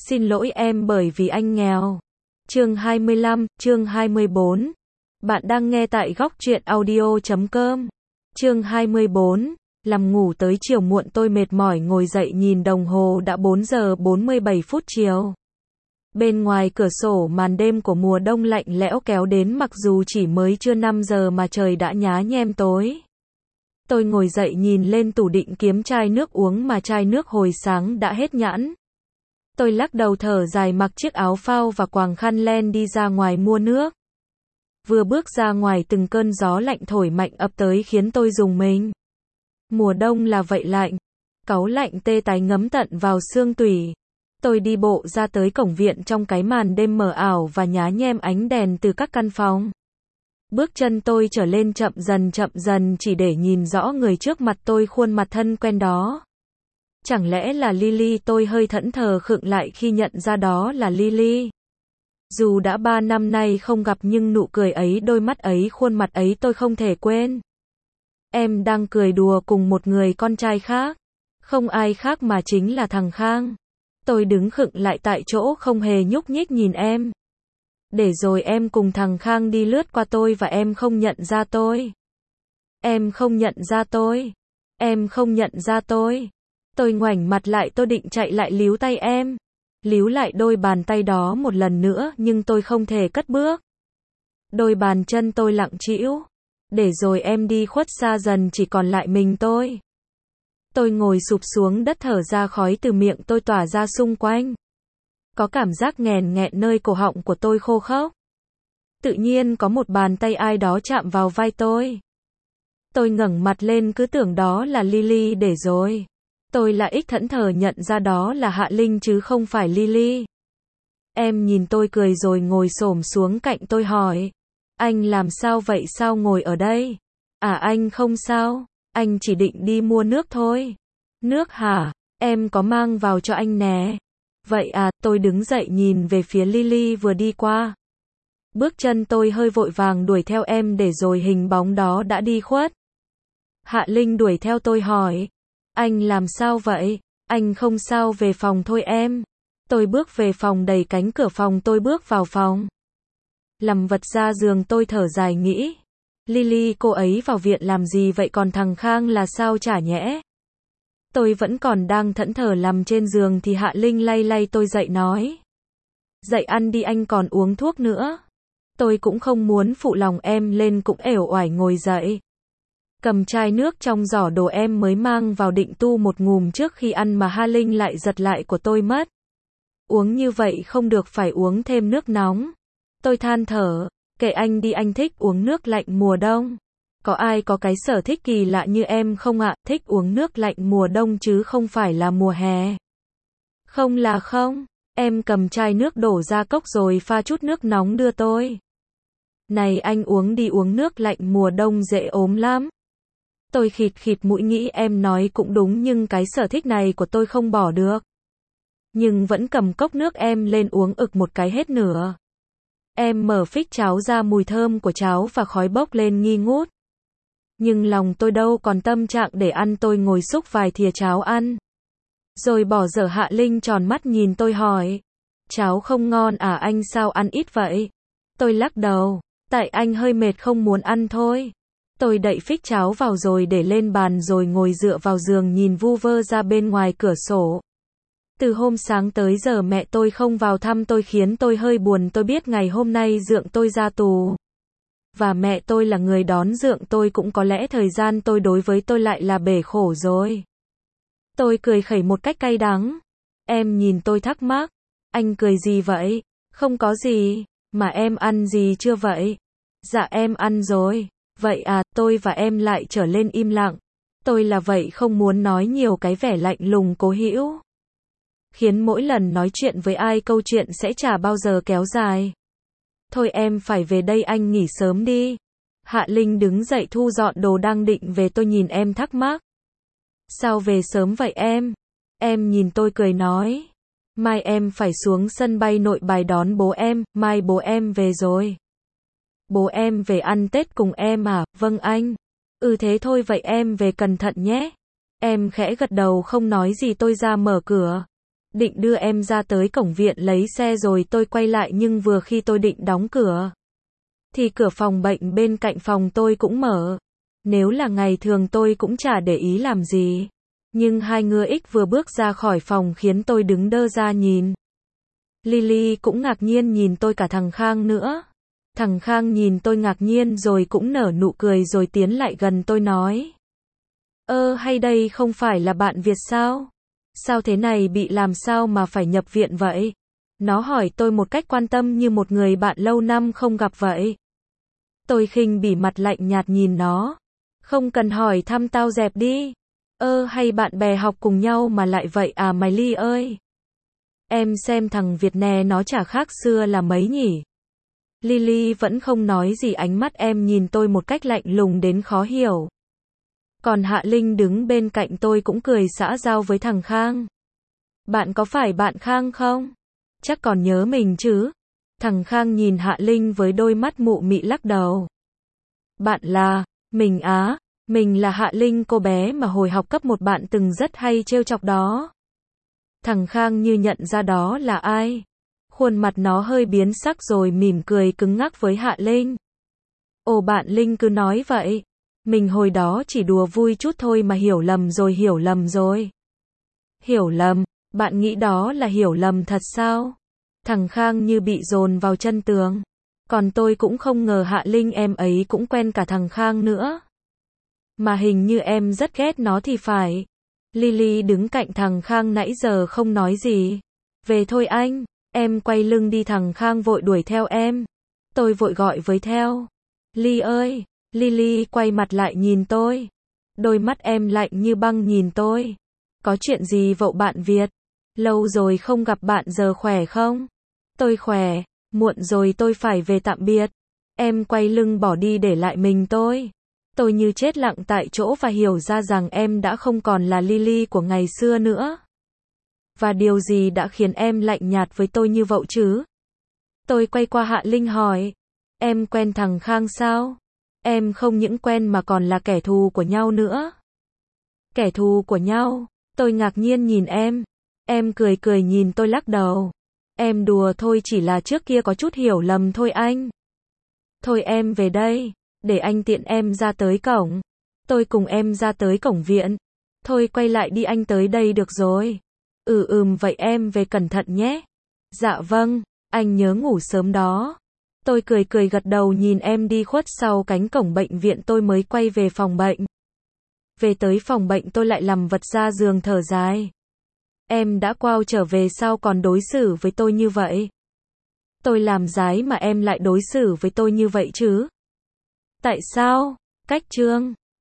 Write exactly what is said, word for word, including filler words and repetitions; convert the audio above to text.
Xin lỗi em bởi vì anh nghèo. Chương hai mươi lăm, chương hai mươi bốn. Bạn đang nghe tại góc truyện audio chấm com. Chương hai mươi bốn. Làm ngủ tới chiều muộn tôi mệt mỏi ngồi dậy nhìn đồng hồ đã bốn giờ bốn mươi bảy phút chiều. Bên ngoài cửa sổ màn đêm của mùa đông lạnh lẽo kéo đến mặc dù chỉ mới chưa năm giờ mà trời đã nhá nhem tối. Tôi ngồi dậy nhìn lên tủ định kiếm chai nước uống mà chai nước hồi sáng đã hết nhãn. Tôi lắc đầu thở dài mặc chiếc áo phao và quàng khăn len đi ra ngoài mua nước. Vừa bước ra ngoài từng cơn gió lạnh thổi mạnh ập tới khiến tôi rùng mình. Mùa đông là vậy lạnh. Cáu lạnh tê tái ngấm tận vào xương tủy. Tôi đi bộ ra tới cổng viện trong cái màn đêm mờ ảo và nhá nhem ánh đèn từ các căn phòng. Bước chân tôi trở lên chậm dần chậm dần chỉ để nhìn rõ người trước mặt tôi khuôn mặt thân quen đó. Chẳng lẽ là Lily? Tôi hơi thẫn thờ khựng lại khi nhận ra đó là Lily. Dù đã ba năm nay không gặp nhưng nụ cười ấy, đôi mắt ấy, khuôn mặt ấy tôi không thể quên. Em đang cười đùa cùng một người con trai khác. Không ai khác mà chính là thằng Khang. Tôi đứng khựng lại tại chỗ không hề nhúc nhích nhìn em. Để rồi em cùng thằng Khang đi lướt qua tôi và em không nhận ra tôi. Em không nhận ra tôi. Em không nhận ra tôi. Tôi ngoảnh mặt lại, tôi định chạy lại líu tay em. Líu lại đôi bàn tay đó một lần nữa nhưng tôi không thể cất bước. Đôi bàn chân tôi lặng trĩu. Để rồi em đi khuất xa dần chỉ còn lại mình tôi. Tôi ngồi sụp xuống đất thở ra khói từ miệng tôi tỏa ra xung quanh. Có cảm giác nghèn nghẹn nơi cổ họng của tôi khô khốc. Tự nhiên có một bàn tay ai đó chạm vào vai tôi. Tôi ngẩng mặt lên cứ tưởng đó là Lily để rồi. Tôi lại ích thẫn thờ nhận ra đó là Hạ Linh chứ không phải Lily. Em nhìn tôi cười rồi ngồi xổm xuống cạnh tôi hỏi. Anh làm sao vậy, sao ngồi ở đây? À anh không sao, anh chỉ định đi mua nước thôi. Nước hả? Em có mang vào cho anh nè. Vậy à, tôi đứng dậy nhìn về phía Lily vừa đi qua. Bước chân tôi hơi vội vàng đuổi theo em để rồi hình bóng đó đã đi khuất. Hạ Linh đuổi theo tôi hỏi. Anh làm sao vậy? Anh không sao, về phòng thôi em. Tôi bước về phòng, đẩy cánh cửa phòng, tôi bước vào phòng. Nằm vật ra giường tôi thở dài nghĩ. Lily cô ấy vào viện làm gì vậy, còn thằng Khang là sao chả nhẽ? Tôi vẫn còn đang thẫn thờ nằm trên giường thì Hạ Linh lay lay tôi dậy nói. Dậy ăn đi, anh còn uống thuốc nữa. Tôi cũng không muốn phụ lòng em lên cũng ẻo oải ngồi dậy. Cầm chai nước trong giỏ đồ em mới mang vào định tu một ngụm trước khi ăn mà Hạ Linh lại giật lại của tôi mất. Uống như vậy không được, phải uống thêm nước nóng. Tôi than thở, kệ anh đi, anh thích uống nước lạnh mùa đông. Có ai có cái sở thích kỳ lạ như em không ạ, thích uống nước lạnh mùa đông chứ không phải là mùa hè. Không là không, em cầm chai nước đổ ra cốc rồi pha chút nước nóng đưa tôi. Này anh uống đi, uống nước lạnh mùa đông dễ ốm lắm. Tôi khịt khịt mũi nghĩ em nói cũng đúng nhưng cái sở thích này của tôi không bỏ được. Nhưng vẫn cầm cốc nước em lên uống ực một cái hết nửa. Em mở phích cháo ra, mùi thơm của cháo và khói bốc lên nghi ngút. Nhưng lòng tôi đâu còn tâm trạng để ăn, tôi ngồi xúc vài thìa cháo ăn. Rồi bỏ dở. Hạ Linh tròn mắt nhìn tôi hỏi. Cháo không ngon à anh, sao ăn ít vậy? Tôi lắc đầu. Tại anh hơi mệt không muốn ăn thôi. Tôi đậy phích cháo vào rồi để lên bàn rồi ngồi dựa vào giường nhìn vu vơ ra bên ngoài cửa sổ. Từ hôm sáng tới giờ mẹ tôi không vào thăm tôi khiến tôi hơi buồn. Tôi biết ngày hôm nay dượng tôi ra tù. Và mẹ tôi là người đón dượng tôi, cũng có lẽ thời gian tôi đối với tôi lại là bể khổ rồi. Tôi cười khẩy một cách cay đắng. Em nhìn tôi thắc mắc. Anh cười gì vậy? Không có gì. Mà em ăn gì chưa vậy? Dạ em ăn rồi. Vậy à, tôi và em lại trở lên im lặng. Tôi là vậy không muốn nói nhiều, cái vẻ lạnh lùng cố hữu khiến mỗi lần nói chuyện với ai câu chuyện sẽ chả bao giờ kéo dài. Thôi em phải về đây, anh nghỉ sớm đi. Hạ Linh đứng dậy thu dọn đồ đang định về, tôi nhìn em thắc mắc. Sao về sớm vậy em? Em nhìn tôi cười nói. Mai em phải xuống sân bay Nội Bài đón bố em, mai bố em về rồi. Bố em về ăn Tết cùng em à? Vâng anh. Ừ thế thôi, vậy em về cẩn thận nhé. Em khẽ gật đầu không nói gì, tôi ra mở cửa. định đưa em ra tới cổng viện lấy xe rồi tôi quay lại nhưng vừa khi tôi định đóng cửa, thì cửa phòng bệnh bên cạnh phòng tôi cũng mở. Nếu là ngày thường tôi cũng chả để ý làm gì. Nhưng hai ngựa ích vừa bước ra khỏi phòng khiến tôi đứng đơ ra nhìn. Lily cũng ngạc nhiên nhìn tôi, cả thằng Khang nữa. Thằng Khang nhìn tôi ngạc nhiên rồi cũng nở nụ cười rồi tiến lại gần tôi nói. Ơ hay đây không phải là bạn Việt sao? Sao thế này, bị làm sao mà phải nhập viện vậy? Nó hỏi tôi một cách quan tâm như một người bạn lâu năm không gặp vậy. Tôi khinh bỉ mặt lạnh nhạt nhìn nó. Không cần hỏi thăm tao dẹp đi. Ơ hay bạn bè học cùng nhau mà lại vậy à mày Ly ơi? Em xem thằng Việt nè, nó chả khác xưa là mấy nhỉ? Lily vẫn không nói gì, ánh mắt em nhìn tôi một cách lạnh lùng đến khó hiểu. Còn Hạ Linh đứng bên cạnh tôi cũng cười xã giao với thằng Khang. Bạn có phải bạn Khang không? Chắc còn nhớ mình chứ? Thằng Khang nhìn Hạ Linh với đôi mắt mụ mị lắc đầu. Bạn là, mình á, mình là Hạ Linh, cô bé mà hồi học cấp một bạn từng rất hay trêu chọc đó. Thằng Khang như nhận ra đó là ai. Khuôn mặt nó hơi biến sắc rồi mỉm cười cứng ngắc với Hạ Linh. Ồ bạn Linh cứ nói vậy. Mình hồi đó chỉ đùa vui chút thôi mà hiểu lầm rồi, hiểu lầm rồi. Hiểu lầm, bạn nghĩ đó là hiểu lầm thật sao? Thằng Khang như bị dồn vào chân tường. Còn tôi cũng không ngờ Hạ Linh em ấy cũng quen cả thằng Khang nữa. Mà hình như em rất ghét nó thì phải. Lily đứng cạnh thằng Khang nãy giờ không nói gì. Về thôi anh. Em quay lưng đi, thằng Khang vội đuổi theo em. Tôi vội gọi với theo. Ly ơi. Lily quay mặt lại nhìn tôi. Đôi mắt em lạnh như băng nhìn tôi. Có chuyện gì vậy bạn Việt? Lâu rồi không gặp bạn, giờ khỏe không? Tôi khỏe. Muộn rồi tôi phải về, tạm biệt. Em quay lưng bỏ đi để lại mình tôi. Tôi như chết lặng tại chỗ và hiểu ra rằng em đã không còn là Lily của ngày xưa nữa. Và điều gì đã khiến em lạnh nhạt với tôi như vậy chứ? Tôi quay qua Hạ Linh hỏi. Em quen thằng Khang sao? Em không những quen mà còn là kẻ thù của nhau nữa. Kẻ thù của nhau? Tôi ngạc nhiên nhìn em. Em cười cười nhìn tôi lắc đầu. Em đùa thôi, chỉ là trước kia có chút hiểu lầm thôi anh. Thôi em về đây, để anh tiện em ra tới cổng. Tôi cùng em ra tới cổng viện. Thôi quay lại đi, anh tới đây được rồi. Ừ ừm vậy em về cẩn thận nhé. Dạ vâng, anh nhớ ngủ sớm đó. Tôi cười cười gật đầu nhìn em đi khuất sau cánh cổng bệnh viện. Tôi mới quay về phòng bệnh. Về tới phòng bệnh tôi lại nằm vật ra giường thở dài. Em đã quay trở về sao còn đối xử với tôi như vậy? Tôi làm dái mà em lại đối xử với tôi như vậy chứ? Tại sao? Cách chương